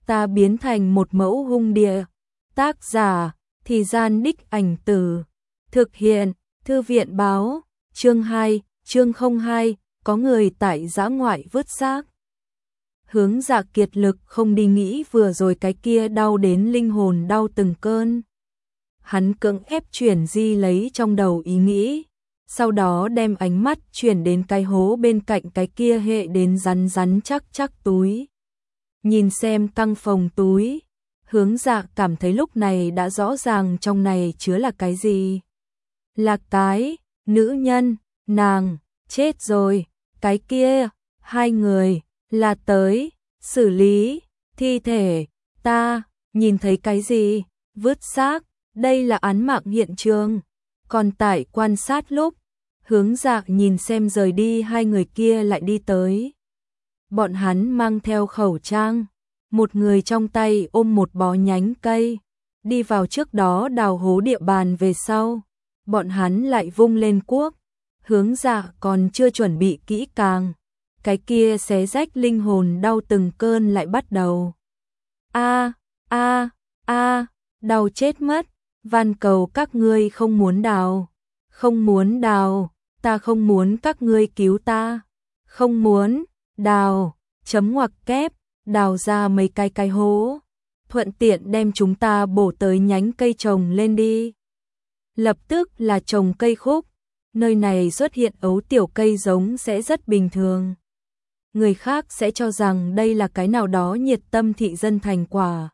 ta biến thành một mẫu hung địa. Tác giả, Thì Gian Đích Ảnh Từ. Thực hiện, Thư viện báo, chương 2, chương 02, có người tại dã ngoại vứt xác. Hướng Dạ kiệt lực không đi nghĩ vừa rồi cái kia đau đến linh hồn đau từng cơn. Hắn cưỡng ép chuyển di lấy trong đầu ý nghĩ, sau đó đem ánh mắt chuyển đến cái hố bên cạnh cái kia hệ đến rắn rắn chắc chắc túi. Nhìn xem căng phồng túi, Hướng Dạ cảm thấy lúc này đã rõ ràng trong này chứa là cái gì. Là cái nữ nhân, nàng chết rồi, cái kia hai người là tới xử lý thi thể. Ta nhìn thấy cái gì? Vứt xác. Đây là án mạng hiện trường. Còn tại quan sát lúc, Hướng Dạ nhìn xem rời đi hai người kia lại đi tới. Bọn hắn mang theo khẩu trang, một người trong tay ôm một bó nhánh cây, đi vào trước đó đào hố địa bàn về sau. Bọn hắn lại vung lên cuốc, Hướng Dạ còn chưa chuẩn bị kỹ càng. Cái kia xé rách linh hồn đau từng cơn lại bắt đầu. Đau chết mất, van cầu các ngươi không muốn đào. Không muốn đào, ta không muốn các ngươi cứu ta. Không muốn đào, chấm ngoặc kép, đào ra mấy cái hố. Thuận tiện đem chúng ta bổ tới nhánh cây trồng lên đi. Lập tức là trồng cây khúc, nơi này xuất hiện ấu tiểu cây giống sẽ rất bình thường. Người khác sẽ cho rằng đây là cái nào đó nhiệt tâm thị dân thành quả.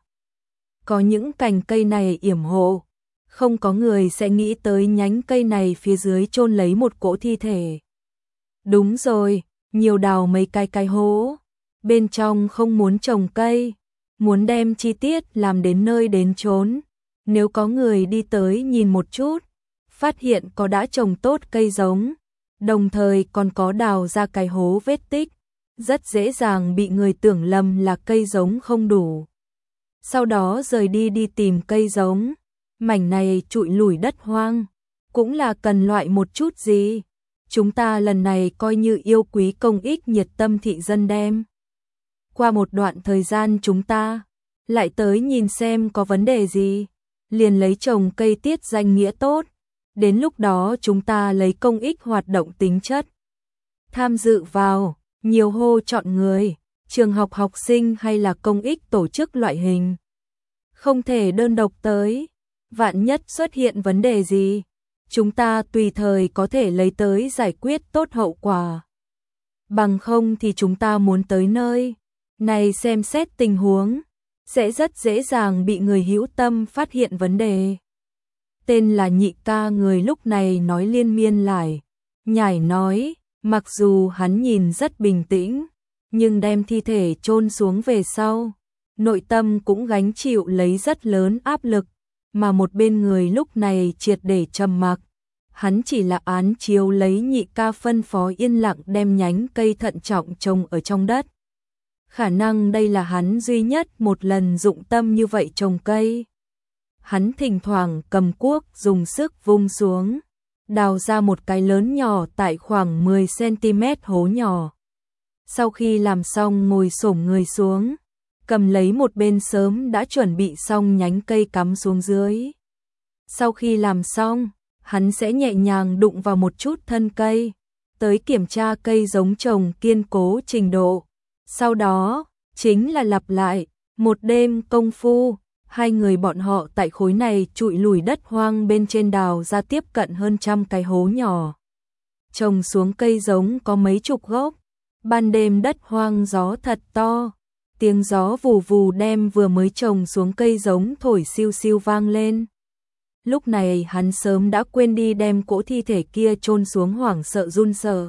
Có những cành cây này yểm hộ, không có người sẽ nghĩ tới nhánh cây này phía dưới chôn lấy một cỗ thi thể. Đúng rồi, nhiều đào mấy cái hố, bên trong không muốn trồng cây, muốn đem chi tiết làm đến nơi đến chốn. Nếu có người đi tới nhìn một chút, phát hiện có đã trồng tốt cây giống, đồng thời còn có đào ra cái hố vết tích, rất dễ dàng bị người tưởng lầm là cây giống không đủ. Sau đó rời đi đi tìm cây giống. Mảnh này trụi lủi đất hoang, cũng là cần loại một chút gì. Chúng ta lần này coi như yêu quý công ích nhiệt tâm thị dân đem. Qua một đoạn thời gian chúng ta lại tới nhìn xem có vấn đề gì, liền lấy trồng cây tiết danh nghĩa tốt. Đến lúc đó chúng ta lấy công ích hoạt động tính chất tham dự vào, nhiều hô chọn người, trường học học sinh hay là công ích tổ chức loại hình. Không thể đơn độc tới, vạn nhất xuất hiện vấn đề gì, chúng ta tùy thời có thể lấy tới giải quyết tốt hậu quả. Bằng không thì chúng ta muốn tới nơi này xem xét tình huống, sẽ rất dễ dàng bị người hữu tâm phát hiện vấn đề. Tên là Nhị Ca người lúc này nói liên miên lại nhải nói, mặc dù hắn nhìn rất bình tĩnh, nhưng đem thi thể chôn xuống về sau, nội tâm cũng gánh chịu lấy rất lớn áp lực, mà một bên người lúc này triệt để trầm mặc. Hắn chỉ là án chiếu lấy Nhị Ca phân phó yên lặng đem nhánh cây thận trọng trồng ở trong đất. Khả năng đây là hắn duy nhất một lần dụng tâm như vậy trồng cây. Hắn thỉnh thoảng cầm cuốc dùng sức vung xuống, đào ra một cái lớn nhỏ tại khoảng 10 cm hố nhỏ. Sau khi làm xong ngồi xổm người xuống, cầm lấy một bên sớm đã chuẩn bị xong nhánh cây cắm xuống dưới. Sau khi làm xong, hắn sẽ nhẹ nhàng đụng vào một chút thân cây, tới kiểm tra cây giống trồng kiên cố trình độ. Sau đó, chính là lặp lại, một đêm công phu, hai người bọn họ tại khối này trụi lùi đất hoang bên trên đào ra tiếp cận hơn 100 cái hố nhỏ. Trồng xuống cây giống có mấy chục gốc, ban đêm đất hoang gió thật to, tiếng gió vù vù đem vừa mới trồng xuống cây giống thổi siêu siêu vang lên. Lúc này hắn sớm đã quên đi đem cỗ thi thể kia chôn xuống hoảng sợ run sợ.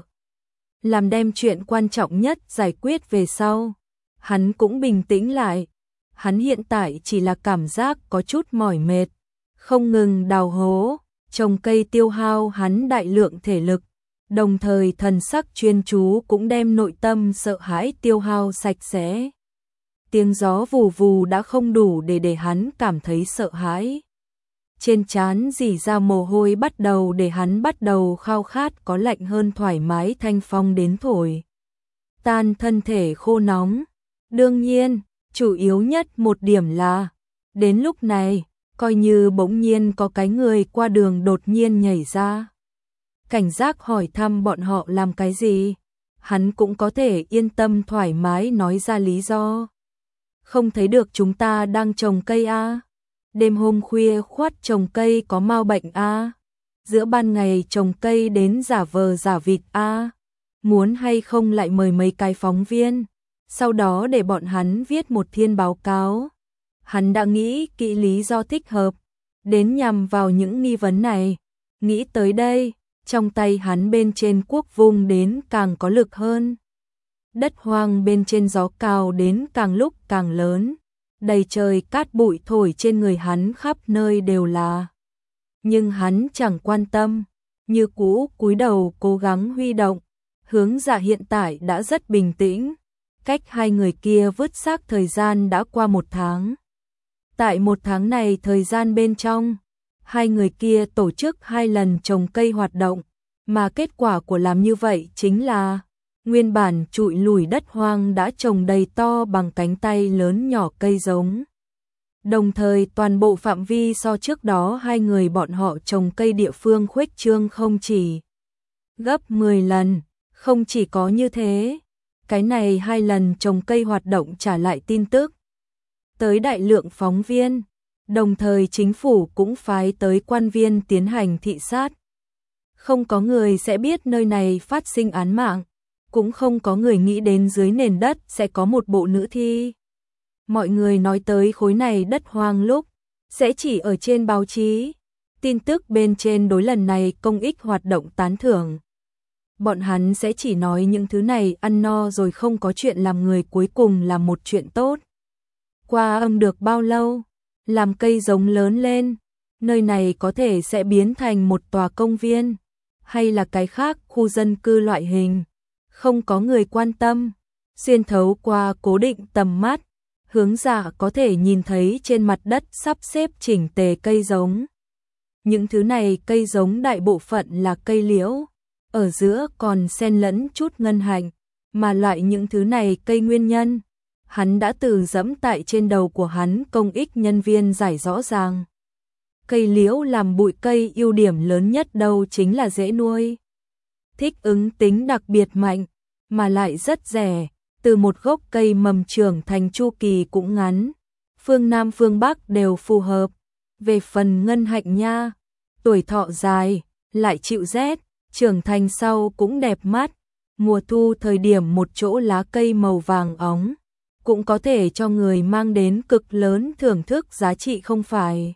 Làm đem chuyện quan trọng nhất giải quyết về sau, hắn cũng bình tĩnh lại. Hắn hiện tại chỉ là cảm giác có chút mỏi mệt, không ngừng đào hố, trồng cây tiêu hao hắn đại lượng thể lực, đồng thời thần sắc chuyên chú cũng đem nội tâm sợ hãi tiêu hao sạch sẽ. Tiếng gió vù vù đã không đủ để hắn cảm thấy sợ hãi. Trên trán rỉ ra mồ hôi bắt đầu để hắn bắt đầu khao khát có lạnh hơn thoải mái thanh phong đến thổi tan thân thể khô nóng. Đương nhiên, Chủ yếu nhất một điểm là, đến lúc này, coi như bỗng nhiên có cái người qua đường đột nhiên nhảy ra. Cảnh giác hỏi thăm bọn họ làm cái gì, hắn cũng có thể yên tâm thoải mái nói ra lý do. Không thấy được chúng ta đang trồng cây à? Đêm hôm khuya khoắt trồng cây có mau bệnh à? Giữa ban ngày trồng cây đến giả vờ giả vịt à? Muốn hay không lại mời mấy cái phóng viên, sau đó để bọn hắn viết một thiên báo cáo. Hắn đã nghĩ kỹ lý do thích hợp, đến nhằm vào những nghi vấn này. Nghĩ tới đây, trong tay hắn bên trên cuốc vung đến càng có lực hơn. Đất hoang bên trên gió cào đến càng lúc càng lớn, đầy trời cát bụi thổi trên người hắn khắp nơi đều là. Nhưng hắn chẳng quan tâm, như cũ cúi đầu cố gắng huy động. Hướng Dạ hiện tại đã rất bình tĩnh, cách hai người kia vứt xác thời gian đã qua 1 tháng. Tại 1 tháng này thời gian bên trong, hai người kia tổ chức 2 lần trồng cây hoạt động, mà kết quả của làm như vậy chính là nguyên bản trụi lùi đất hoang đã trồng đầy to bằng cánh tay lớn nhỏ cây giống. Đồng thời toàn bộ phạm vi so trước đó hai người bọn họ trồng cây địa phương khuếch trương không chỉ gấp 10 lần, không chỉ có như thế, cái này 2 lần trồng cây hoạt động trả lại tin tức tới đại lượng phóng viên, đồng thời chính phủ cũng phái tới quan viên tiến hành thị sát. Không có người sẽ biết nơi này phát sinh án mạng, cũng không có người nghĩ đến dưới nền đất sẽ có một bộ nữ thi. Mọi người nói tới khối này đất hoang lúc, sẽ chỉ ở trên báo chí, tin tức bên trên đối lần này công ích hoạt động tán thưởng. Bọn hắn sẽ chỉ nói những thứ này ăn no rồi không có chuyện làm người cuối cùng là một chuyện tốt. Qua âm được bao lâu, làm cây giống lớn lên, nơi này có thể sẽ biến thành một tòa công viên, hay là cái khác khu dân cư loại hình. Không có người quan tâm, xuyên thấu qua cố định tầm mắt, Hướng Dạ có thể nhìn thấy trên mặt đất sắp xếp chỉnh tề cây giống. Những thứ này cây giống đại bộ phận là cây liễu, ở giữa còn xen lẫn chút ngân hạnh, mà loại những thứ này cây nguyên nhân, hắn đã từ dẫm tại trên đầu của hắn công ích nhân viên giải rõ ràng. Cây liễu làm bụi cây ưu điểm lớn nhất đâu chính là dễ nuôi, thích ứng tính đặc biệt mạnh, mà lại rất rẻ, từ một gốc cây mầm trưởng thành chu kỳ cũng ngắn, phương Nam phương Bắc đều phù hợp. Về phần ngân hạnh nha, tuổi thọ dài, lại chịu rét, trưởng thành sau cũng đẹp mắt, mùa thu thời điểm một chỗ lá cây màu vàng óng, cũng có thể cho người mang đến cực lớn thưởng thức giá trị không phải.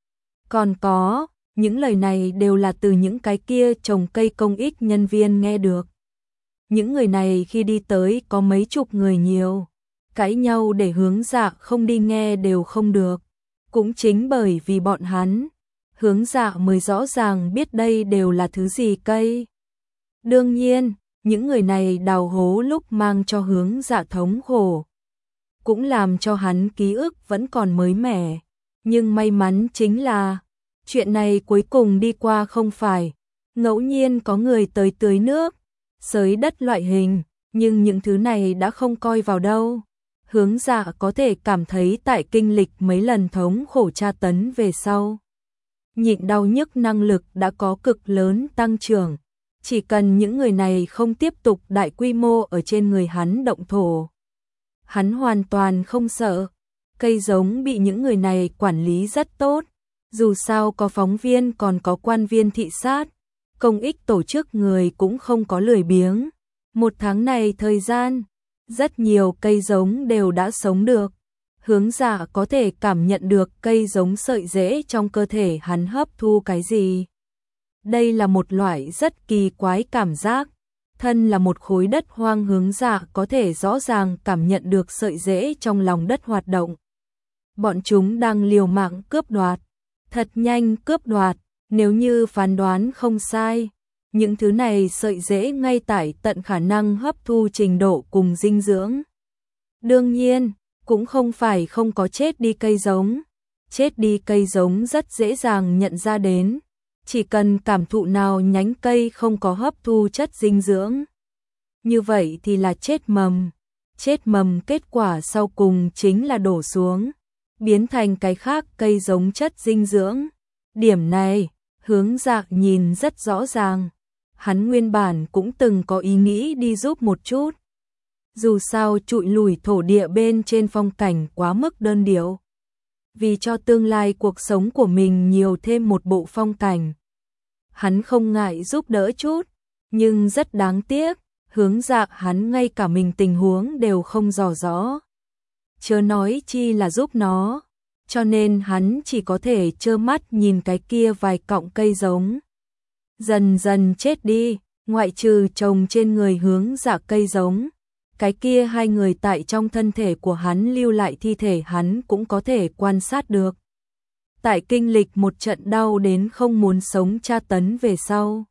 Còn có, những lời này đều là từ những cái kia trồng cây công ích nhân viên nghe được. Những người này khi đi tới có mấy chục người nhiều, cãi nhau để Hướng Dạ không đi nghe đều không được. Cũng chính bởi vì bọn hắn, Hướng Dạ mới rõ ràng biết đây đều là thứ gì cây. Đương nhiên, những người này đào hố lúc mang cho Hướng Dạ thống khổ, cũng làm cho hắn ký ức vẫn còn mới mẻ. Nhưng may mắn chính là, chuyện này cuối cùng đi qua không phải. Ngẫu nhiên có người tới tưới nước, xới đất loại hình, nhưng những thứ này đã không coi vào đâu. Hướng Dạ có thể cảm thấy tại kinh lịch mấy lần thống khổ tra tấn về sau, nhịn đau nhức năng lực đã có cực lớn tăng trưởng. Chỉ cần những người này không tiếp tục đại quy mô ở trên người hắn động thổ, hắn hoàn toàn không sợ. Cây giống bị những người này quản lý rất tốt, dù sao có phóng viên còn có quan viên thị sát, công ích tổ chức người cũng không có lười biếng. 1 tháng này thời gian, rất nhiều cây giống đều đã sống được. Hướng Dạ có thể cảm nhận được cây giống sợi rễ trong cơ thể hắn hấp thu cái gì. Đây là một loại rất kỳ quái cảm giác. Thân là một khối đất hoang, Hướng Dạ có thể rõ ràng cảm nhận được sợi rễ trong lòng đất hoạt động. Bọn chúng đang liều mạng cướp đoạt, thật nhanh cướp đoạt. Nếu như phán đoán không sai, những thứ này sợi rễ ngay tại tận khả năng hấp thu trình độ cùng dinh dưỡng. Đương nhiên, cũng không phải không có chết đi cây giống. Chết đi cây giống rất dễ dàng nhận ra đến, chỉ cần cảm thụ nào nhánh cây không có hấp thu chất dinh dưỡng, như vậy thì là chết mầm. chết mầm, kết quả sau cùng chính là đổ xuống, biến thành cái khác cây giống chất dinh dưỡng. Điểm này, Hướng Dạ nhìn rất rõ ràng. Hắn nguyên bản cũng từng có ý nghĩ đi giúp một chút. Dù sao trụi lùi thổ địa bên trên phong cảnh quá mức đơn điệu. Vì cho tương lai cuộc sống của mình nhiều thêm một bộ phong cảnh. Hắn không ngại giúp đỡ chút, nhưng rất đáng tiếc, Hướng Dạ hắn ngay cả mình tình huống đều không rõ rõ. Chớ nói chi là giúp nó, cho nên hắn chỉ có thể trơ mắt nhìn cái kia vài cọng cây giống dần dần chết đi, ngoại trừ trồng trên người Hướng Dạ cây giống. Cái kia hai người tại trong thân thể của hắn lưu lại thi thể hắn cũng có thể quan sát được. Tại kinh lịch một trận đau đến không muốn sống tra tấn về sau,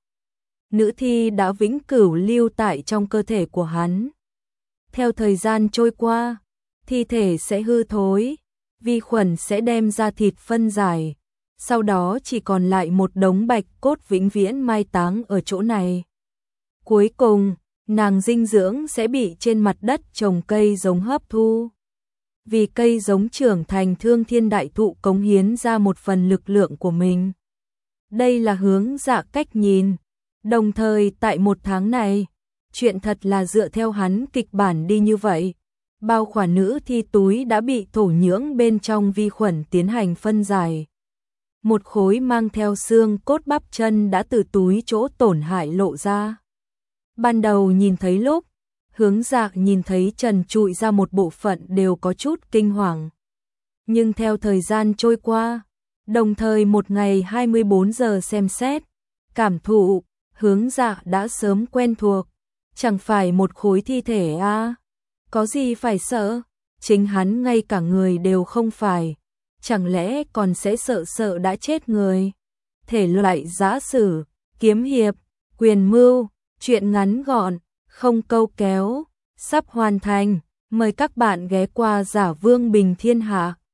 nữ thi đã vĩnh cửu lưu tại trong cơ thể của hắn. Theo thời gian trôi qua, thi thể sẽ hư thối, vi khuẩn sẽ đem ra thịt phân giải, sau đó chỉ còn lại một đống bạch cốt vĩnh viễn mai táng ở chỗ này. Cuối cùng, nàng dinh dưỡng sẽ bị trên mặt đất trồng cây giống hấp thu. Vì cây giống trưởng thành Thương Thiên Đại Thụ cống hiến ra một phần lực lượng của mình. Đây là Hướng Dạ cách nhìn. Đồng thời tại một tháng này, chuyện thật là dựa theo hắn kịch bản đi như vậy. Bao khỏa nữ thi túi đã bị thổ nhưỡng bên trong vi khuẩn tiến hành phân giải. Một khối mang theo xương cốt bắp chân đã từ túi chỗ tổn hại lộ ra. Ban đầu nhìn thấy lúc, Hướng Dạ nhìn thấy trần trụi ra một bộ phận đều có chút kinh hoàng. Nhưng theo thời gian trôi qua, đồng thời một ngày 24 giờ xem xét, cảm thụ, Hướng Dạ đã sớm quen thuộc. Chẳng phải một khối thi thể à? Có gì phải sợ? Chính hắn ngay cả người đều không phải. Chẳng lẽ còn sẽ sợ đã chết người? Thể loại giã sử, kiếm hiệp, quyền mưu, chuyện ngắn gọn, không câu kéo, sắp hoàn thành. Mời các bạn ghé qua Giả Vương Bình Thiên Hạ.